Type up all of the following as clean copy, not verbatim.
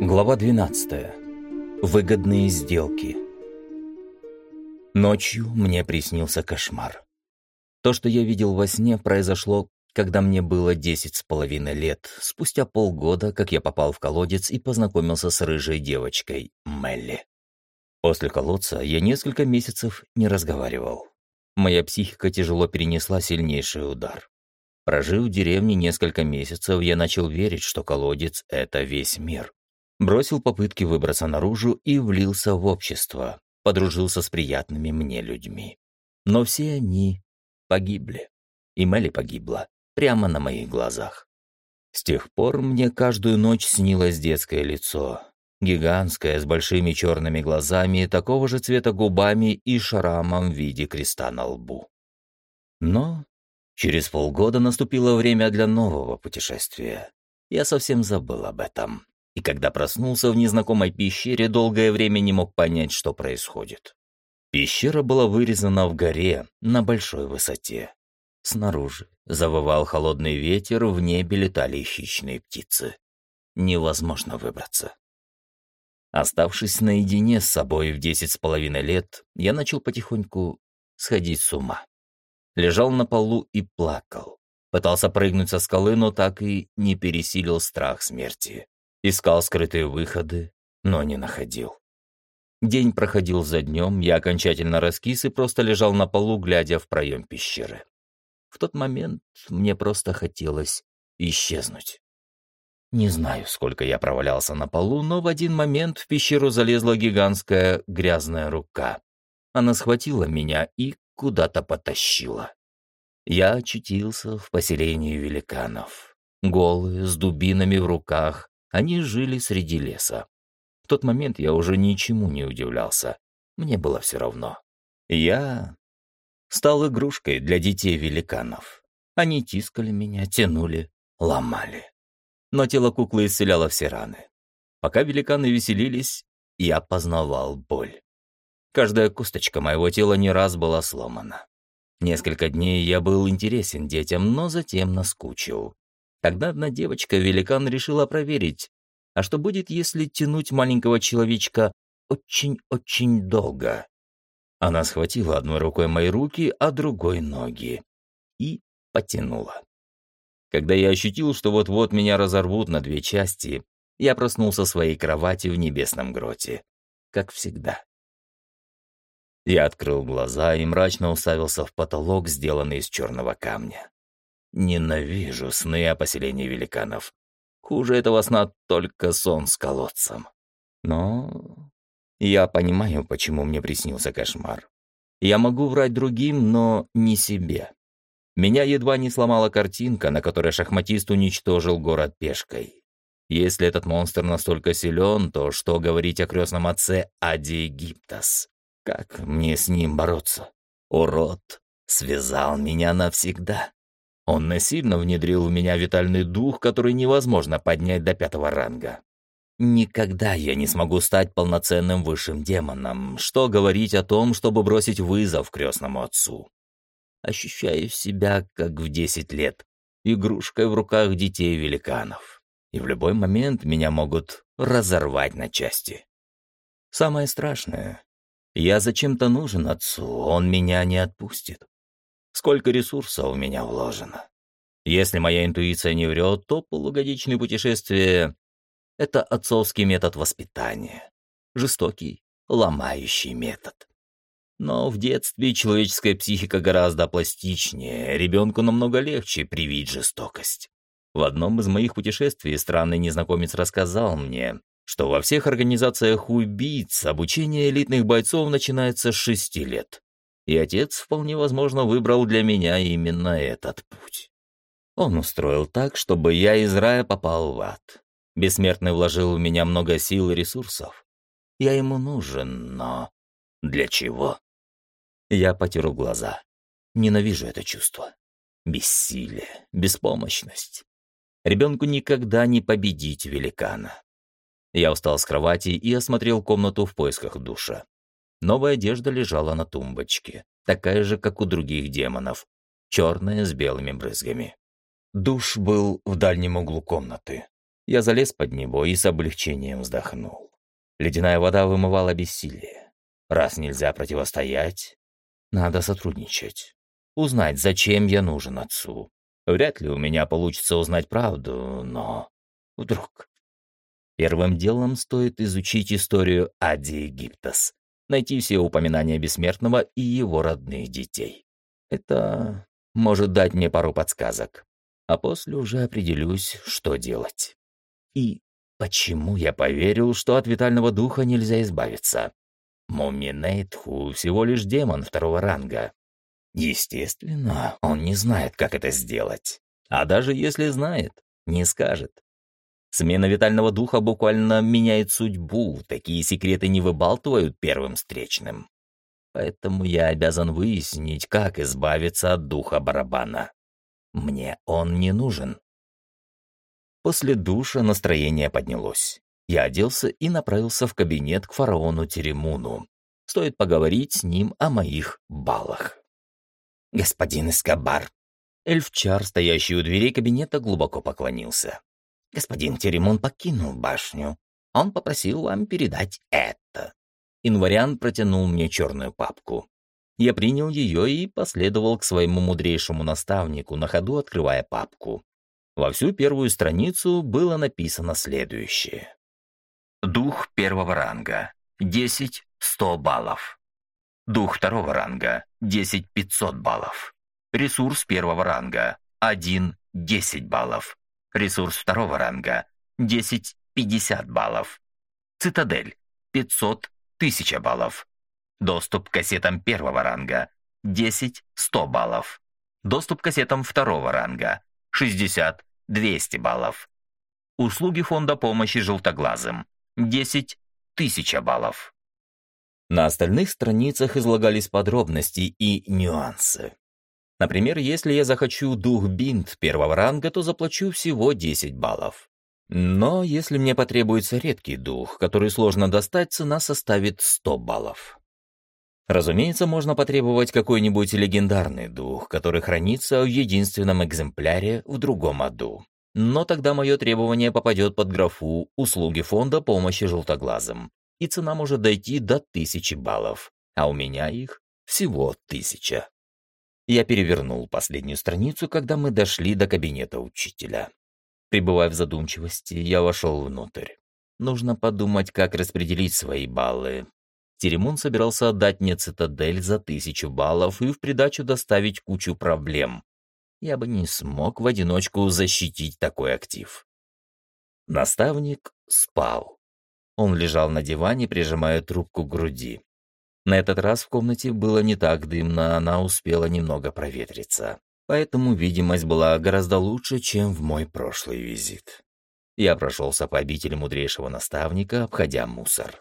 Глава 12. Выгодные сделки. Ночью мне приснился кошмар. То, что я видел во сне, произошло, когда мне было 10,5 лет, спустя полгода, как я попал в колодец и познакомился с рыжей девочкой Мелли. После колодца я несколько месяцев не разговаривал. Моя психика тяжело перенесла сильнейший удар. Прожив в деревне несколько месяцев, я начал верить, что колодец — это весь мир. Бросил попытки выбраться наружу и влился в общество, подружился с приятными мне людьми. Но все они погибли. И Мелли погибла прямо на моих глазах. С тех пор мне каждую ночь снилось детское лицо. Гигантское, с большими черными глазами, такого же цвета губами и шрамом в виде креста на лбу. Но через полгода наступило время для нового путешествия. Я совсем забыл об этом. И когда проснулся в незнакомой пещере, долгое время не мог понять, что происходит. Пещера была вырезана в горе на большой высоте. Снаружи завывал холодный ветер, в небе летали хищные птицы. Невозможно выбраться. Оставшись наедине с собой в 10,5 лет, я начал потихоньку сходить с ума. Лежал на полу и плакал. Пытался прыгнуть со скалы, но так и не пересилил страх смерти. Искал скрытые выходы, но не находил. День проходил за днем, я окончательно раскис и просто лежал на полу, глядя в проем пещеры. В тот момент мне просто хотелось исчезнуть. Не знаю, сколько я провалялся на полу, но в один момент в пещеру залезла гигантская грязная рука. Она схватила меня и куда-то потащила. Я очутился в поселении великанов. Голые, с дубинами в руках, они жили среди леса. В тот момент я уже ничему не удивлялся. Мне было все равно. Я стал игрушкой для детей великанов. Они тискали меня, тянули, ломали. Но тело куклы исцеляло все раны. Пока великаны веселились, я познавал боль. Каждая косточка моего тела не раз была сломана. Несколько дней я был интересен детям, но затем наскучил. Тогда одна девочка-великан решила проверить, а что будет, если тянуть маленького человечка очень-очень долго. Она схватила одной рукой мои руки, а другой ноги и потянула. Когда я ощутил, что вот-вот меня разорвут на две части, я проснулся в своей кровати в небесном гроте, как всегда. Я открыл глаза и мрачно уставился в потолок, сделанный из черного камня. Ненавижу сны о поселении великанов. Хуже этого сна только сон с колодцем. Но я понимаю, почему мне приснился кошмар. Я могу врать другим, но не себе. Меня едва не сломала картинка, на которой шахматист уничтожил город пешкой. Если этот монстр настолько силен, то что говорить о крестном отце Ади Гиптас? Как мне с ним бороться? Урод связал меня навсегда. Он насильно внедрил в меня витальный дух, который невозможно поднять до 5-го ранга. Никогда я не смогу стать полноценным высшим демоном. Что говорить о том, чтобы бросить вызов крестному отцу? Ощущаю себя, как в 10 лет, игрушкой в руках детей-великанов. И в любой момент меня могут разорвать на части. Самое страшное, я зачем-то нужен отцу, он меня не отпустит. Сколько ресурсов в меня вложено. Если моя интуиция не врет, то полугодичные путешествия — это отцовский метод воспитания. Жестокий, ломающий метод. Но в детстве человеческая психика гораздо пластичнее, ребенку намного легче привить жестокость. В одном из моих путешествий странный незнакомец рассказал мне, что во всех организациях убийц обучение элитных бойцов начинается с 6 лет. И отец, вполне возможно, выбрал для меня именно этот путь. Он устроил так, чтобы я из рая попал в ад. Бессмертный вложил в меня много сил и ресурсов. Я ему нужен, но для чего? Я потер глаза. Ненавижу это чувство. Бессилие, беспомощность. Ребенку никогда не победить великана. Я встал с кровати и осмотрел комнату в поисках душа. Новая одежда лежала на тумбочке, такая же, как у других демонов, черная с белыми брызгами. Душ был в дальнем углу комнаты. Я залез под него и с облегчением вздохнул. Ледяная вода вымывала бессилие. Раз нельзя противостоять, надо сотрудничать. Узнать, зачем я нужен отцу. Вряд ли у меня получится узнать правду, но вдруг. Первым делом стоит изучить историю Адди Египтос, найти все упоминания Бессмертного и его родных детей. Это может дать мне пару подсказок, а после уже определюсь, что делать. И почему я поверил, что от витального духа нельзя избавиться? Муминейтху всего лишь демон второго ранга. Естественно, он не знает, как это сделать. А даже если знает, не скажет. Смена витального духа буквально меняет судьбу, такие секреты не выбалтывают первым встречным. Поэтому я обязан выяснить, как избавиться от духа барабана. Мне он не нужен. После душа настроение поднялось. Я оделся и направился в кабинет к фараону Теремуну. Стоит поговорить с ним о моих баллах. «Господин Эскобар». Эльфчар, стоящий у дверей кабинета, глубоко поклонился. «Господин Теремун покинул башню. Он попросил вам передать это». Инвариан протянул мне черную папку. Я принял ее и последовал к своему мудрейшему наставнику, на ходу открывая папку. Во всю первую страницу было написано следующее. Дух первого ранга. 10 100 баллов. Дух второго ранга. 10 500 баллов. Ресурс первого ранга. 1 10 баллов. Ресурс второго ранга. 10 50 баллов. Цитадель. 500 1000 баллов. Доступ к кассетам первого ранга. 10 100 баллов. Доступ к кассетам второго ранга. 60 200 баллов. Услуги фонда помощи желтоглазым. 10 1000 баллов. На остальных страницах излагались подробности и нюансы. Например, если я захочу дух бинт первого ранга, то заплачу всего 10 баллов. Но если мне потребуется редкий дух, который сложно достать, цена составит 100 баллов. Разумеется, можно потребовать какой-нибудь легендарный дух, который хранится в единственном экземпляре в другом аду. Но тогда мое требование попадет под графу «Услуги фонда помощи желтоглазым», и цена может дойти до 1000 баллов, а у меня их всего 1000. Я перевернул последнюю страницу, когда мы дошли до кабинета учителя. Пребывая в задумчивости, я вошел внутрь. Нужно подумать, как распределить свои баллы. Теремун собирался отдать мне цитадель за 1000 баллов и в придачу доставить кучу проблем. Я бы не смог в одиночку защитить такой актив. Наставник спал. Он лежал на диване, прижимая трубку к груди. На этот раз в комнате было не так дымно, она успела немного проветриться. Поэтому видимость была гораздо лучше, чем в мой прошлый визит. Я прошелся по обители мудрейшего наставника, обходя мусор.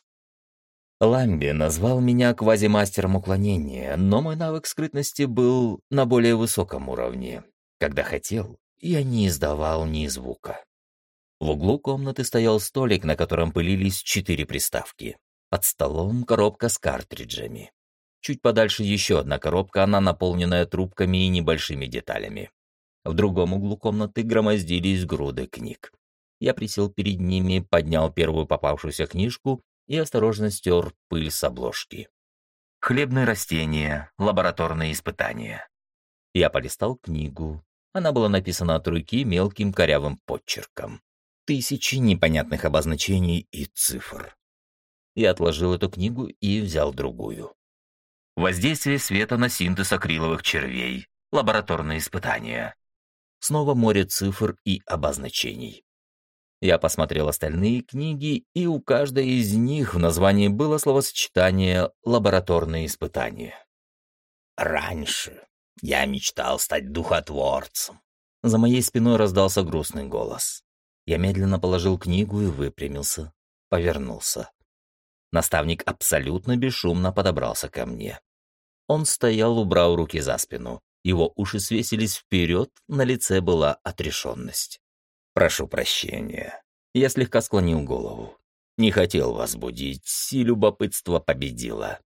Ламби назвал меня квазимастером уклонения, но мой навык скрытности был на более высоком уровне. Когда хотел, я не издавал ни звука. В углу комнаты стоял столик, на котором пылились 4 приставки. Под столом коробка с картриджами. Чуть подальше еще одна коробка, она наполненная трубками и небольшими деталями. В другом углу комнаты громоздились груды книг. Я присел перед ними, поднял первую попавшуюся книжку и осторожно стер пыль с обложки. «Хлебные растения. Лабораторные испытания». Я полистал книгу. Она была написана от руки мелким корявым подчерком. 1000 непонятных обозначений и цифр. Я отложил эту книгу и взял другую. «Воздействие света на синтез акриловых червей. Лабораторные испытания». Снова море цифр и обозначений. Я посмотрел остальные книги, и у каждой из них в названии было словосочетание «лабораторные испытания». «Раньше я мечтал стать духотворцем». За моей спиной раздался грустный голос. Я медленно положил книгу и выпрямился, повернулся. Наставник абсолютно бесшумно подобрался ко мне. Он стоял, убрав руки за спину. Его уши свесились вперед, на лице была отрешенность. «Прошу прощения». Я слегка склонил голову. Не хотел вас будить, и любопытство победило.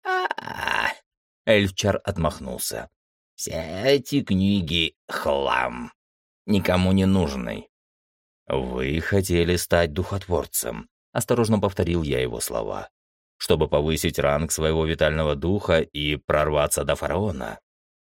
Эльфчар отмахнулся. «Все эти книги — хлам. Никому не нужный». «Вы хотели стать духотворцем», — осторожно повторил я его слова, «чтобы повысить ранг своего витального духа и прорваться до фараона».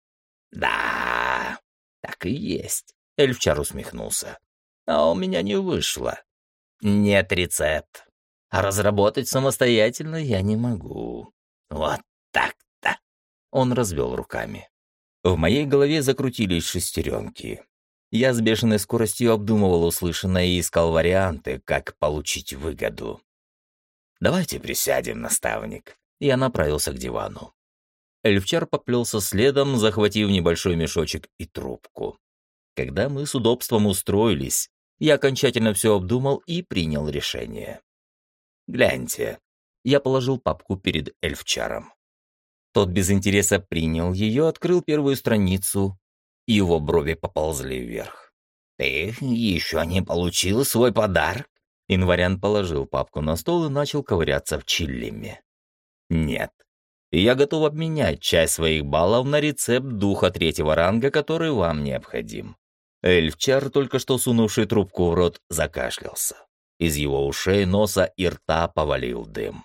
«Да, так и есть», — Эльфчар усмехнулся. «А у меня не вышло. Нет рецепт. А разработать самостоятельно я не могу. Вот так-то». Он развел руками. В моей голове закрутились шестеренки. Я с бешеной скоростью обдумывал услышанное и искал варианты, как получить выгоду. «Давайте присядем, наставник». Я направился к дивану. Эльфчар поплелся следом, захватив небольшой мешочек и трубку. Когда мы с удобством устроились, я окончательно все обдумал и принял решение. «Гляньте». Я положил папку перед Эльфчаром. Тот без интереса принял ее, открыл первую страницу, и его брови поползли вверх. «Ты еще не получил свой подарок?» Инвариан положил папку на стол и начал ковыряться в чиллиме. «Нет. Я готов обменять часть своих баллов на рецепт духа 3-го ранга, который вам необходим». Эльфчар, только что сунувший трубку в рот, закашлялся. Из его ушей, носа и рта повалил дым.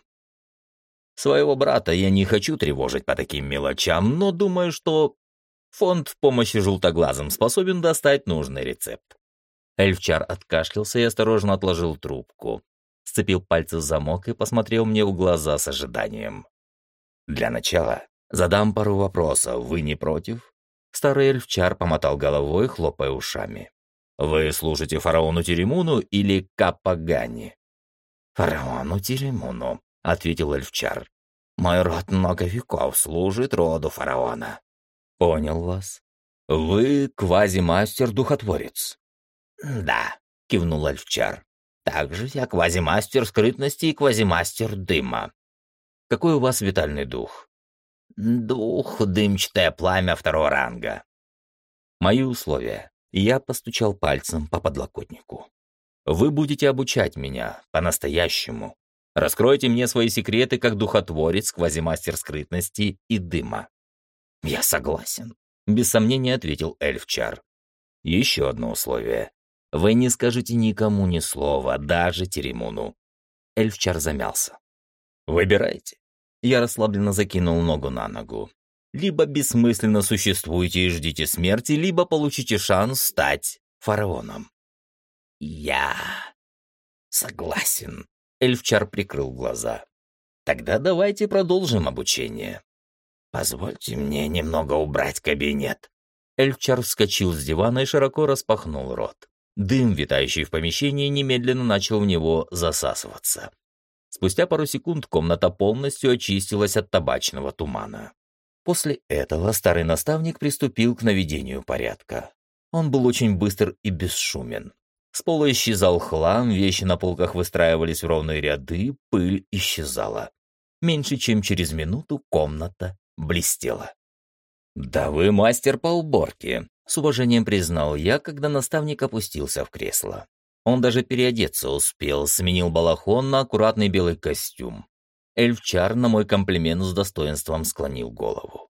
«Своего брата я не хочу тревожить по таким мелочам, но думаю, что фонд помощи желтоглазым способен достать нужный рецепт». Эльфчар откашлялся и осторожно отложил трубку, сцепил пальцы в замок и посмотрел мне в глаза с ожиданием. «Для начала задам пару вопросов, вы не против?» Старый Эльфчар помотал головой, хлопая ушами. «Вы служите фараону Теремуну или Капагани?» «Фараону Теремуну», — ответил Эльфчар. «Мой род много веков служит роду фараона». «Понял вас. Вы квазимастер-духотворец». «Да», — кивнул Эльфчар. «Также я квазимастер скрытности и квазимастер дыма». «Какой у вас витальный дух?» «Дух — дымчатое пламя 2-го ранга». «Мои условия». Я постучал пальцем по подлокотнику. «Вы будете обучать меня по-настоящему. Раскройте мне свои секреты как духотворец, квазимастер скрытности и дыма». «Я согласен», — без сомнения ответил Эльфчар. «Еще одно условие. Вы не скажете никому ни слова, даже Теремуну». Эльфчар замялся. «Выбирайте». Я расслабленно закинул ногу на ногу. «Либо бессмысленно существуете и ждите смерти, либо получите шанс стать фараоном». «Я согласен», — Эльфчар прикрыл глаза. «Тогда давайте продолжим обучение». «Позвольте мне немного убрать кабинет». Эльфчар вскочил с дивана и широко распахнул рот. Дым, витающий в помещении, немедленно начал в него засасываться. Спустя пару секунд комната полностью очистилась от табачного тумана. После этого старый наставник приступил к наведению порядка. Он был очень быстр и бесшумен. С пола исчезал хлам, вещи на полках выстраивались в ровные ряды, пыль исчезала. Меньше чем через минуту комната блестела. «Да вы мастер по уборке», — с уважением признал я, когда наставник опустился в кресло. Он даже переодеться успел, сменил балахон на аккуратный белый костюм. Эльфчар на мой комплимент с достоинством склонил голову.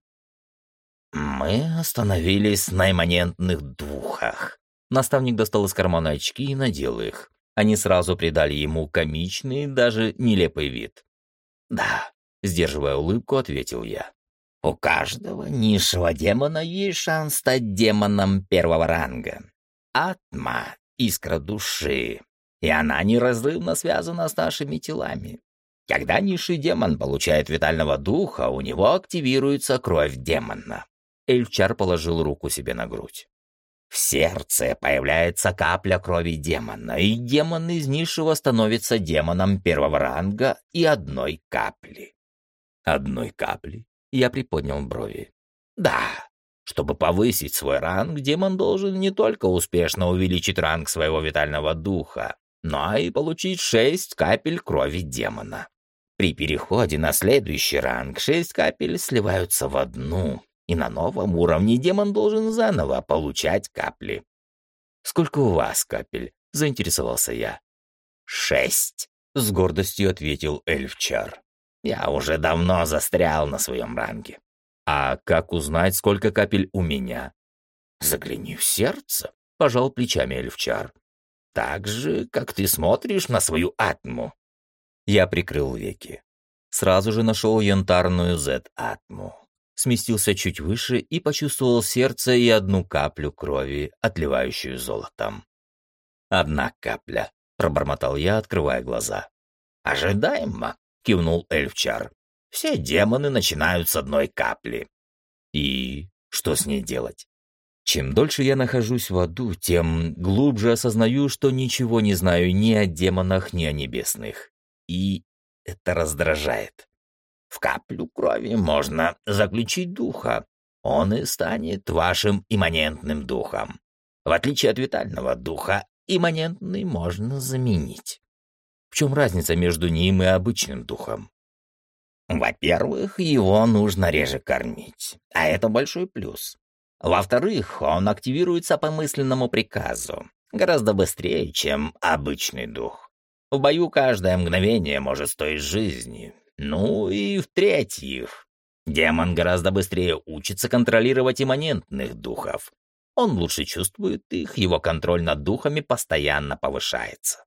«Мы остановились на имманентных духах». Наставник достал из кармана очки и надел их. Они сразу придали ему комичный, даже нелепый вид. «Да», — сдерживая улыбку, ответил я. «У каждого низшего демона есть шанс стать демоном 1-го ранга. Атма — искра души, и она неразрывно связана с нашими телами. Когда низший демон получает витального духа, у него активируется кровь демона». Эльфчар положил руку себе на грудь. «В сердце появляется капля крови демона, и демон из низшего становится демоном 1-го ранга и 1 капли». «1 капли?» Я приподнял брови. «Да. Чтобы повысить свой ранг, демон должен не только успешно увеличить ранг своего витального духа, но и получить 6 капель крови демона. При переходе на следующий ранг 6 капель сливаются в 1, и на новом уровне демон должен заново получать капли». «Сколько у вас капель?» — заинтересовался я. 6, с гордостью ответил Эльфчар. «Я уже давно застрял на своем ранге». «А как узнать, сколько капель у меня?» «Загляни в сердце», — пожал плечами Эльфчар. так же, как ты смотришь на свою атму». Я прикрыл веки. Сразу же нашел янтарную Z-атму. Сместился чуть выше и почувствовал сердце и одну каплю крови, отливающую золотом. «Одна капля», — пробормотал я, открывая глаза. «Ожидаемо», — кивнул Эльфчар. «Все демоны начинают с одной капли». «И что с ней делать?» Чем дольше я нахожусь в аду, тем глубже осознаю, что ничего не знаю ни о демонах, ни о небесных. И это раздражает. «В каплю крови можно заключить духа. Он и станет вашим имманентным духом. В отличие от витального духа, имманентный можно заменить». В чем разница между ним и обычным духом? Во-первых, его нужно реже кормить, а это большой плюс. Во-вторых, он активируется по мысленному приказу, гораздо быстрее, чем обычный дух. В бою каждое мгновение может стоить жизни. Ну и в-третьих, демон гораздо быстрее учится контролировать имманентных духов. Он лучше чувствует их, его контроль над духами постоянно повышается.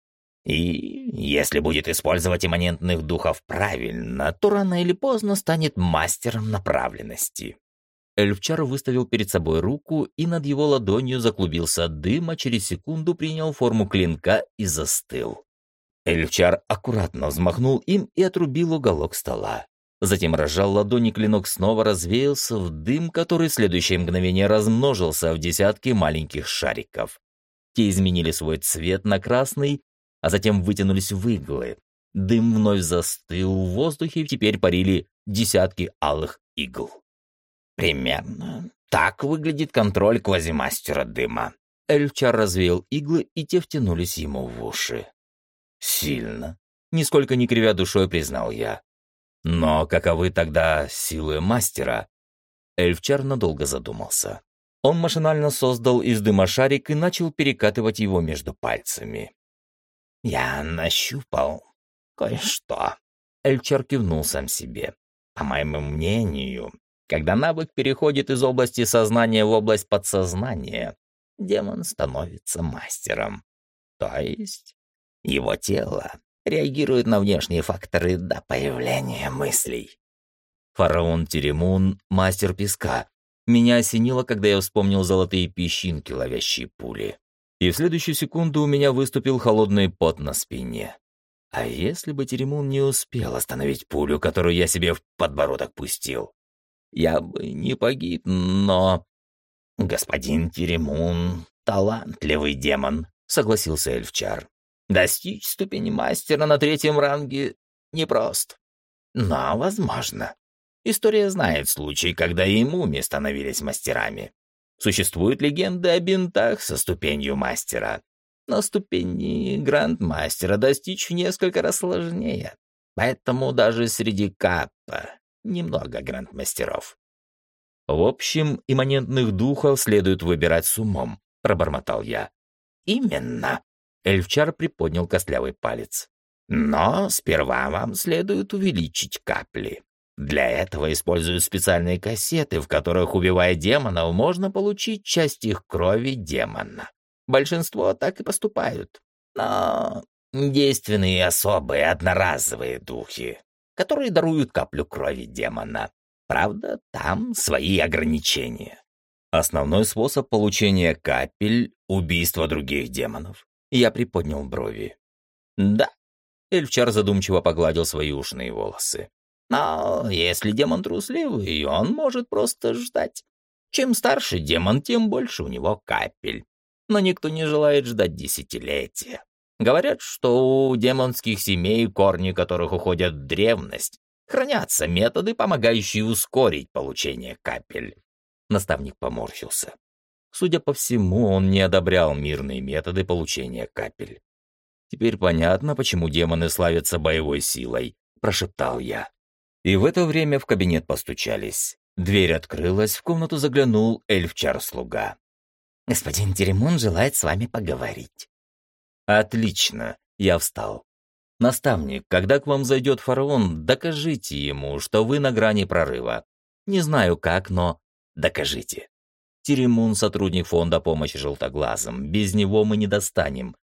И если будет использовать имманентных духов правильно, то рано или поздно станет мастером направленности. Эльфчар выставил перед собой руку, и над его ладонью заклубился дым, а через секунду принял форму клинка и застыл. Эльфчар аккуратно взмахнул им и отрубил уголок стола. Затем разжал ладони, клинок снова развеялся в дым, который в следующее мгновение размножился в десятки маленьких шариков. Те изменили свой цвет на красный, а затем вытянулись в иглы. Дым вновь застыл в воздухе, и теперь парили десятки алых игл. Примерно так выглядит контроль квазимастера дыма. Эльфчар развеял иглы, и те втянулись ему в уши. Сильно. Нисколько не кривя душой, признал я. Но каковы тогда силы мастера? Эльфчар надолго задумался. Он машинально создал из дыма шарик и начал перекатывать его между пальцами. «Я нащупал кое-что», — Эльфчар кивнул сам себе. «По моему мнению, когда навык переходит из области сознания в область подсознания, демон становится мастером. То есть его тело реагирует на внешние факторы до появления мыслей». Фараон Теремун — мастер песка. Меня осенило, когда я вспомнил золотые песчинки, ловящие пули. И в следующую секунду у меня выступил холодный пот на спине. А если бы Теремун не успел остановить пулю, которую я себе в подбородок пустил? Я бы не погиб, но... «Господин Теремун — талантливый демон», — согласился Эльфчар. «Достичь ступени мастера на 3-м ранге непросто. Но возможно. История знает случаи, когда и мумии становились мастерами. Существуют легенды о бинтах со ступенью мастера. Но ступени грандмастера достичь в несколько раз сложнее. Поэтому даже среди каппа немного грандмастеров». «В общем, имманентных духов следует выбирать с умом», — пробормотал я. «Именно», — Эльфчар приподнял костлявый палец. «Но сперва вам следует увеличить капли. Для этого используют специальные кассеты, в которых, убивая демонов, можно получить часть их крови демона. Большинство так и поступают. Но действенные особые одноразовые духи, которые даруют каплю крови демона. Правда, там свои ограничения». Основной способ получения капель — убийство других демонов. Я приподнял брови. «Да», — Эльфчар задумчиво погладил свои ушные волосы. «Но если демон трусливый, он может просто ждать. Чем старше демон, тем больше у него капель. Но никто не желает ждать десятилетия. Говорят, что у демонских семей, корни которых уходят в древность, хранятся методы, помогающие ускорить получение капель». Наставник поморщился. Судя по всему, он не одобрял мирные методы получения капель. «Теперь понятно, почему демоны славятся боевой силой», — прошептал я. И в это время в кабинет постучались. Дверь открылась, в комнату заглянул Эльфчар-слуга. «Господин Теремун желает с вами поговорить». «Отлично», — я встал. «Наставник, когда к вам зайдет фараон, докажите ему, что вы на грани прорыва. Не знаю как, но докажите. Теремун — сотрудник фонда помощи желтоглазым, без него мы не достанем.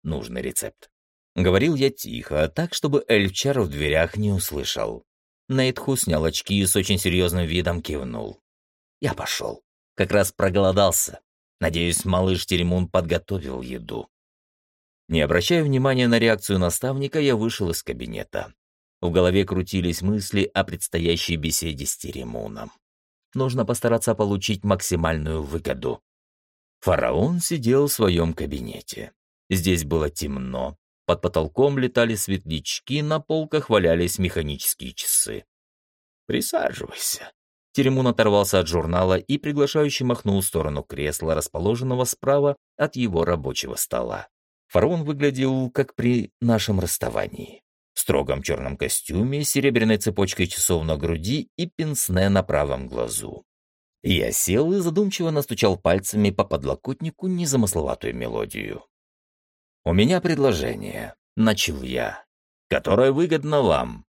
нужный рецепт. Говорил я тихо, так, чтобы Эльфчар в дверях не услышал. Нейтху снял очки и с очень серьезным видом кивнул. Я пошел. Как раз проголодался. Надеюсь, малыш Теремун подготовил еду. Не обращая внимания на реакцию наставника, я вышел из кабинета. В голове крутились мысли о предстоящей беседе с Теремуном. Нужно постараться получить максимальную выгоду. Фараон сидел в своем кабинете. Здесь было темно. Под потолком летали светлячки, на полках валялись механические часы. «Присаживайся». Теремун оторвался от журнала и приглашающе махнул в сторону кресла, расположенного справа от его рабочего стола. Фараон выглядел, как при нашем расставании. В строгом черном костюме, с серебряной цепочкой часов на груди и пенсне на правом глазу. Я сел и задумчиво настучал пальцами по подлокотнику незамысловатую мелодию. «У меня предложение», — начал я, — «которое выгодно вам».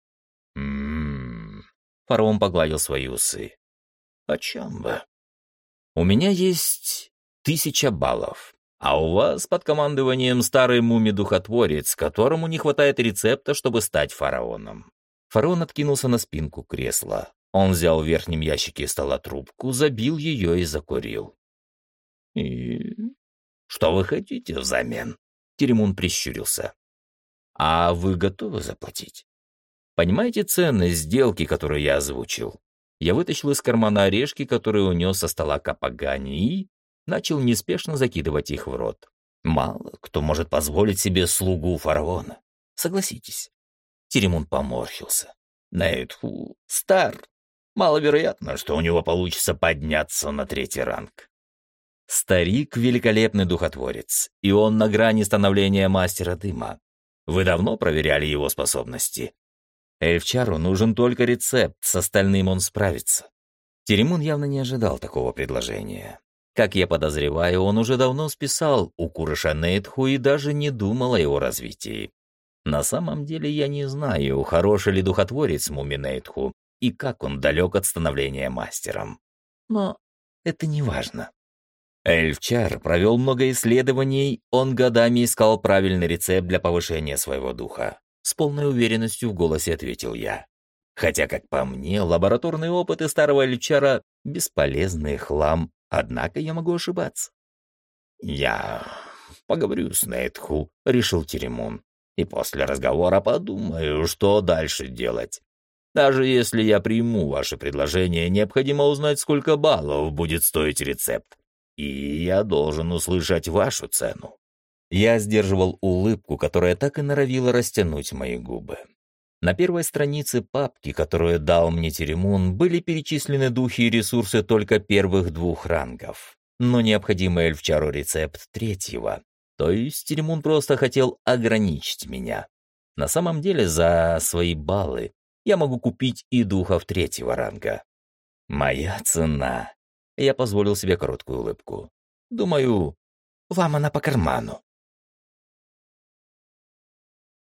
Фараон погладил свои усы. «О чем вы?» «У меня есть 1000 баллов, а у вас под командованием старый мумий-духотворец, которому не хватает рецепта, чтобы стать фараоном». Фараон откинулся на спинку кресла. Он взял в верхнем ящике стола трубку, забил ее и закурил. «И что вы хотите взамен?» Теремун прищурился. «А вы готовы заплатить? Понимаете ценность сделки, которую я озвучил?» Я вытащил из кармана орешки, которые унес со стола Капагани, и начал неспешно закидывать их в рот. Мало кто может позволить себе слугу фараона. Согласитесь. Теремун поморщился. Нейтху стар. Маловероятно, что у него получится подняться на 3-й ранг. Старик — великолепный духотворец, и он на грани становления мастера дыма. Вы давно проверяли его способности? Эльфчару нужен только рецепт, с остальным он справится. Теремун явно не ожидал такого предложения. Как я подозреваю, он уже давно списал укурыша Нейтху и даже не думал о его развитии. На самом деле я не знаю, хороший ли духотворец Муми Нейтху и как он далек от становления мастером. Но это не важно. Эльфчар провел много исследований, он годами искал правильный рецепт для повышения своего духа. С полной уверенностью в голосе ответил я. Хотя, как по мне, лабораторные опыты старого Эльфчара — бесполезный хлам, однако я могу ошибаться. «Я поговорю с Нейтху», — решил Теремун, «и после разговора подумаю, что дальше делать. Даже если я приму ваше предложение, необходимо узнать, сколько баллов будет стоить рецепт. И я должен услышать вашу цену». Я сдерживал улыбку, которая так и норовила растянуть мои губы. На первой странице папки, которую дал мне Теремун, были перечислены духи и ресурсы только первых 2 рангов, но необходимый Эльфчару рецепт 3-го. То есть Теремун просто хотел ограничить меня. На самом деле за свои баллы я могу купить и духов 3-го ранга. Моя цена. Я позволил себе короткую улыбку. Думаю, вам она по карману.